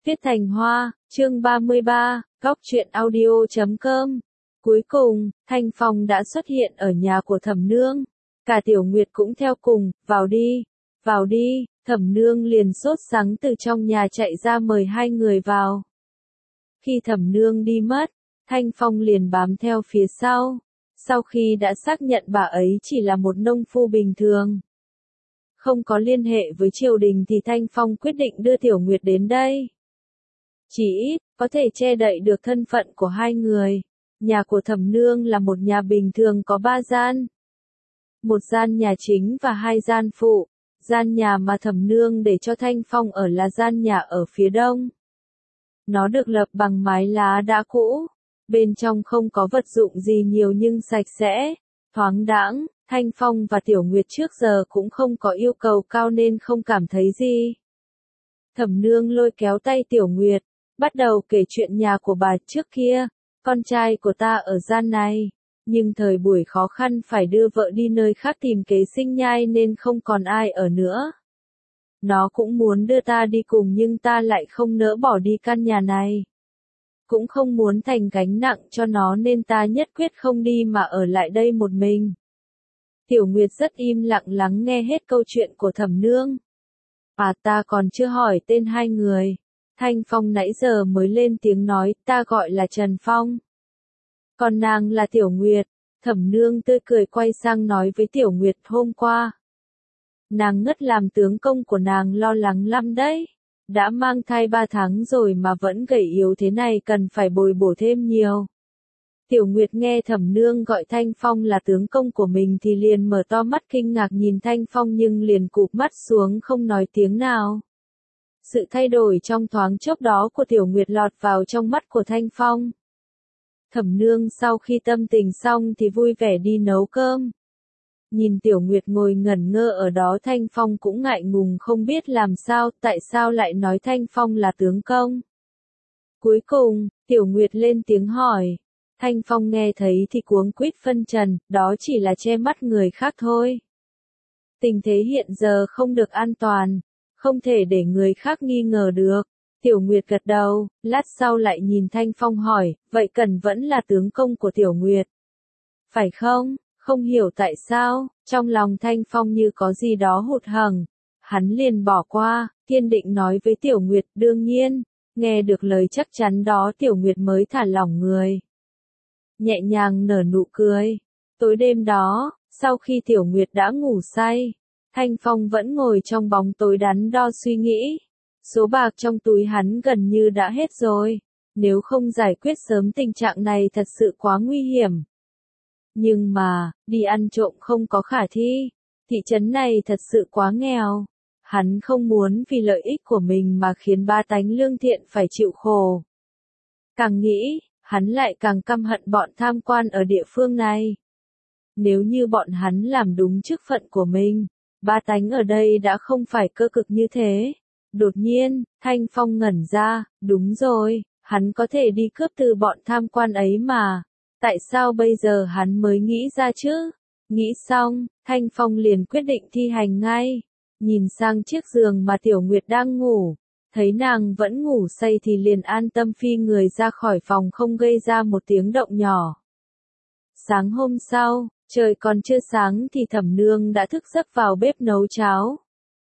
Viết Thành Hoa, chương 33, góc truyện audio.com. Cuối cùng, Thanh Phong đã xuất hiện ở nhà của Thẩm Nương. Cả Tiểu Nguyệt cũng theo cùng, vào đi, Thẩm Nương liền sốt sắng từ trong nhà chạy ra mời hai người vào. Khi Thẩm Nương đi mất, Thanh Phong liền bám theo phía sau. Sau khi đã xác nhận bà ấy chỉ là một nông phu bình thường, không có liên hệ với triều đình thì Thanh Phong quyết định đưa Tiểu Nguyệt đến đây. Chỉ ít, có thể che đậy được thân phận của hai người. Nhà của Thẩm Nương là một nhà bình thường có 3 gian. Một gian nhà chính và 2 gian phụ. Gian nhà mà Thẩm Nương để cho Thanh Phong ở là gian nhà ở phía đông. Nó được lập bằng mái lá đã cũ. Bên trong không có vật dụng gì nhiều nhưng sạch sẽ, thoáng đãng. Thanh Phong và Tiểu Nguyệt trước giờ cũng không có yêu cầu cao nên không cảm thấy gì. Thẩm Nương lôi kéo tay Tiểu Nguyệt, bắt đầu kể chuyện nhà của bà trước kia. Con trai của ta ở gian này, nhưng thời buổi khó khăn phải đưa vợ đi nơi khác tìm kế sinh nhai nên không còn ai ở nữa. Nó cũng muốn đưa ta đi cùng nhưng ta lại không nỡ bỏ đi căn nhà này. Cũng không muốn thành gánh nặng cho nó nên ta nhất quyết không đi mà ở lại đây một mình. Tiểu Nguyệt rất im lặng lắng nghe hết câu chuyện của Thẩm Nương. Ta còn chưa hỏi tên hai người. Thanh Phong nãy giờ mới lên tiếng nói, ta gọi là Trần Phong. Còn nàng là Tiểu Nguyệt. Thẩm Nương tươi cười quay sang nói với Tiểu Nguyệt hôm qua. Nàng ngất làm tướng công của nàng lo lắng lắm đấy. Đã mang thai 3 tháng rồi mà vẫn gầy yếu thế này cần phải bồi bổ thêm nhiều. Tiểu Nguyệt nghe Thẩm Nương gọi Thanh Phong là tướng công của mình thì liền mở to mắt kinh ngạc nhìn Thanh Phong nhưng liền cụp mắt xuống không nói tiếng nào. Sự thay đổi trong thoáng chốc đó của Tiểu Nguyệt lọt vào trong mắt của Thanh Phong. Thẩm Nương sau khi tâm tình xong thì vui vẻ đi nấu cơm. Nhìn Tiểu Nguyệt ngồi ngẩn ngơ ở đó Thanh Phong cũng ngại ngùng không biết làm sao, tại sao lại nói Thanh Phong là tướng công. Cuối cùng, Tiểu Nguyệt lên tiếng hỏi. Thanh Phong nghe thấy thì cuống quýt phân trần, đó chỉ là che mắt người khác thôi. Tình thế hiện giờ không được an toàn, không thể để người khác nghi ngờ được. Tiểu Nguyệt gật đầu, lát sau lại nhìn Thanh Phong hỏi, vậy Cần vẫn là tướng công của Tiểu Nguyệt. Phải không? Không hiểu tại sao, trong lòng Thanh Phong như có gì đó hụt hẫng. Hắn liền bỏ qua, kiên định nói với Tiểu Nguyệt, đương nhiên. Nghe được lời chắc chắn đó Tiểu Nguyệt mới thả lỏng người. Nhẹ nhàng nở nụ cười. Tối đêm đó, sau khi Tiểu Nguyệt đã ngủ say, Thanh Phong vẫn ngồi trong bóng tối đắn đo suy nghĩ. Số bạc trong túi hắn gần như đã hết rồi. Nếu không giải quyết sớm tình trạng này thật sự quá nguy hiểm. Nhưng mà, đi ăn trộm không có khả thi. Thị trấn này thật sự quá nghèo. Hắn không muốn vì lợi ích của mình mà khiến ba tánh lương thiện phải chịu khổ. Càng nghĩ, hắn lại càng căm hận bọn tham quan ở địa phương này. Nếu như bọn hắn làm đúng chức phận của mình, ba tánh ở đây đã không phải cơ cực như thế. Đột nhiên, Thanh Phong ngẩn ra, đúng rồi, hắn có thể đi cướp từ bọn tham quan ấy mà. Tại sao bây giờ hắn mới nghĩ ra chứ? Nghĩ xong, Thanh Phong liền quyết định thi hành ngay. Nhìn sang chiếc giường mà Tiểu Nguyệt đang ngủ. Thấy nàng vẫn ngủ say thì liền an tâm phi người ra khỏi phòng không gây ra một tiếng động nhỏ. Sáng hôm sau, trời còn chưa sáng thì Thẩm Nương đã thức giấc vào bếp nấu cháo.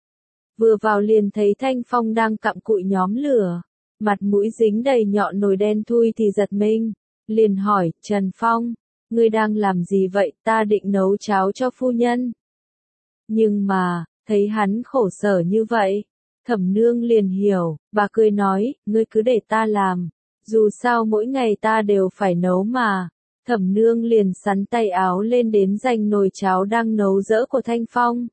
Vừa vào liền thấy Thanh Phong đang cặm cụi nhóm lửa. Mặt mũi dính đầy nhọn nồi đen thui thì giật mình. Liền hỏi, Trần Phong, ngươi đang làm gì vậy, ta định nấu cháo cho phu nhân. Nhưng mà, thấy hắn khổ sở như vậy, Thẩm Nương liền hiểu, bà cười nói, ngươi cứ để ta làm, dù sao mỗi ngày ta đều phải nấu mà. Thẩm Nương liền sắn tay áo lên đến giành nồi cháo đang nấu dỡ của Thanh Phong.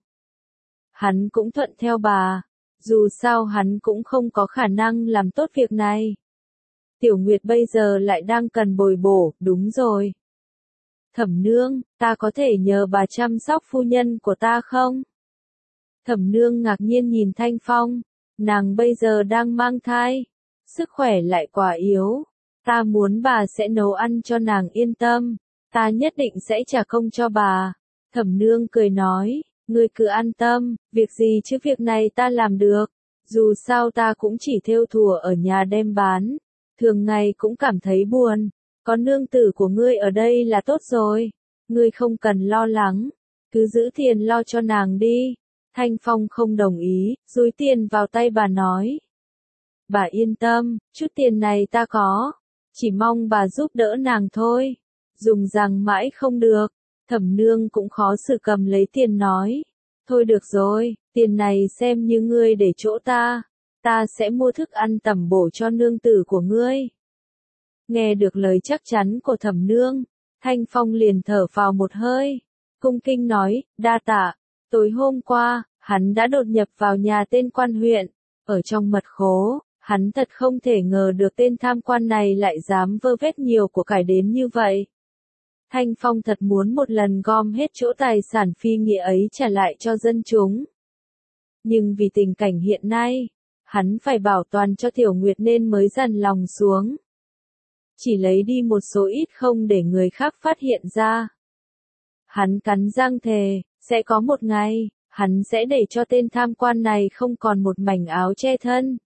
Hắn cũng thuận theo bà, dù sao hắn cũng không có khả năng làm tốt việc này. Tiểu Nguyệt bây giờ lại đang cần bồi bổ, đúng rồi. Thẩm Nương, ta có thể nhờ bà chăm sóc phu nhân của ta không? Thẩm Nương ngạc nhiên nhìn Thanh Phong, nàng bây giờ đang mang thai, sức khỏe lại quá yếu. Ta muốn bà sẽ nấu ăn cho nàng yên tâm, ta nhất định sẽ trả công cho bà. Thẩm Nương cười nói, ngươi cứ an tâm, việc gì chứ việc này ta làm được. Dù sao ta cũng chỉ thêu thùa ở nhà đem bán, thường ngày cũng cảm thấy buồn, có nương tử của ngươi ở đây là tốt rồi, ngươi không cần lo lắng, cứ giữ tiền lo cho nàng đi. Thanh Phong không đồng ý, dúi tiền vào tay bà nói. Bà yên tâm, chút tiền này ta có, chỉ mong bà giúp đỡ nàng thôi. Dùng rằng mãi không được, Thẩm Nương cũng khó xử cầm lấy tiền nói. Thôi được rồi, tiền này xem như ngươi để chỗ ta sẽ mua thức ăn tẩm bổ cho nương tử của ngươi. Nghe được lời chắc chắn của Thẩm Nương, Thanh Phong liền thở phào một hơi, cung kinh nói, đa tạ. Tối hôm qua, hắn đã đột nhập vào nhà tên quan huyện, ở trong mật khố, hắn thật không thể ngờ được tên tham quan này lại dám vơ vét nhiều của cải đến như vậy. Thanh Phong thật muốn một lần gom hết chỗ tài sản phi nghĩa ấy trả lại cho dân chúng. Nhưng vì tình cảnh hiện nay, hắn phải bảo toàn cho Tiểu Nguyệt nên mới dằn lòng xuống. Chỉ lấy đi một số ít không để người khác phát hiện ra. Hắn cắn răng thề, sẽ có một ngày, hắn sẽ để cho tên tham quan này không còn một mảnh áo che thân.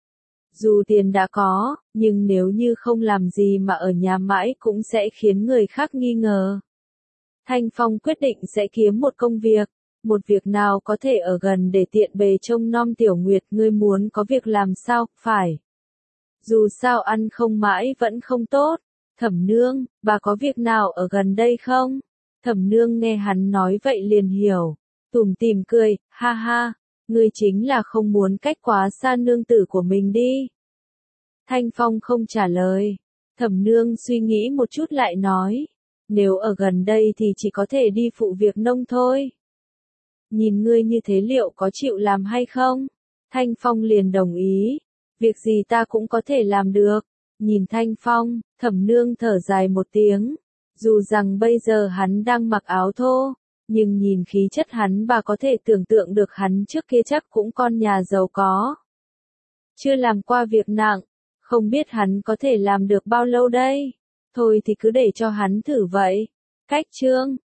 Dù tiền đã có, nhưng nếu như không làm gì mà ở nhà mãi cũng sẽ khiến người khác nghi ngờ. Thanh Phong quyết định sẽ kiếm một công một việc nào có thể ở gần để tiện bề trông nom Tiểu Nguyệt. Ngươi muốn có việc làm sao, phải. Dù sao ăn không mãi vẫn không tốt. Thẩm Nương, bà có việc nào ở gần đây không? Thẩm Nương nghe hắn nói vậy liền hiểu, tủm tỉm cười, ha ha, ngươi chính là không muốn cách quá xa nương tử của mình đi. Thanh Phong không trả lời, Thẩm Nương suy nghĩ một chút lại nói, nếu ở gần đây thì chỉ có thể đi phụ việc nông thôi. Nhìn ngươi như thế liệu có chịu làm hay không? Thanh Phong liền đồng ý, việc gì ta cũng có thể làm được. Nhìn Thanh Phong, Thẩm Nương thở dài một tiếng. Dù rằng bây giờ hắn đang mặc áo thô, nhưng nhìn khí chất hắn bà có thể tưởng tượng được hắn trước kia chắc cũng con nhà giàu có. Chưa làm qua việc nặng, không biết hắn có thể làm được bao lâu đây. Thôi thì cứ để cho hắn thử vậy. Cách chương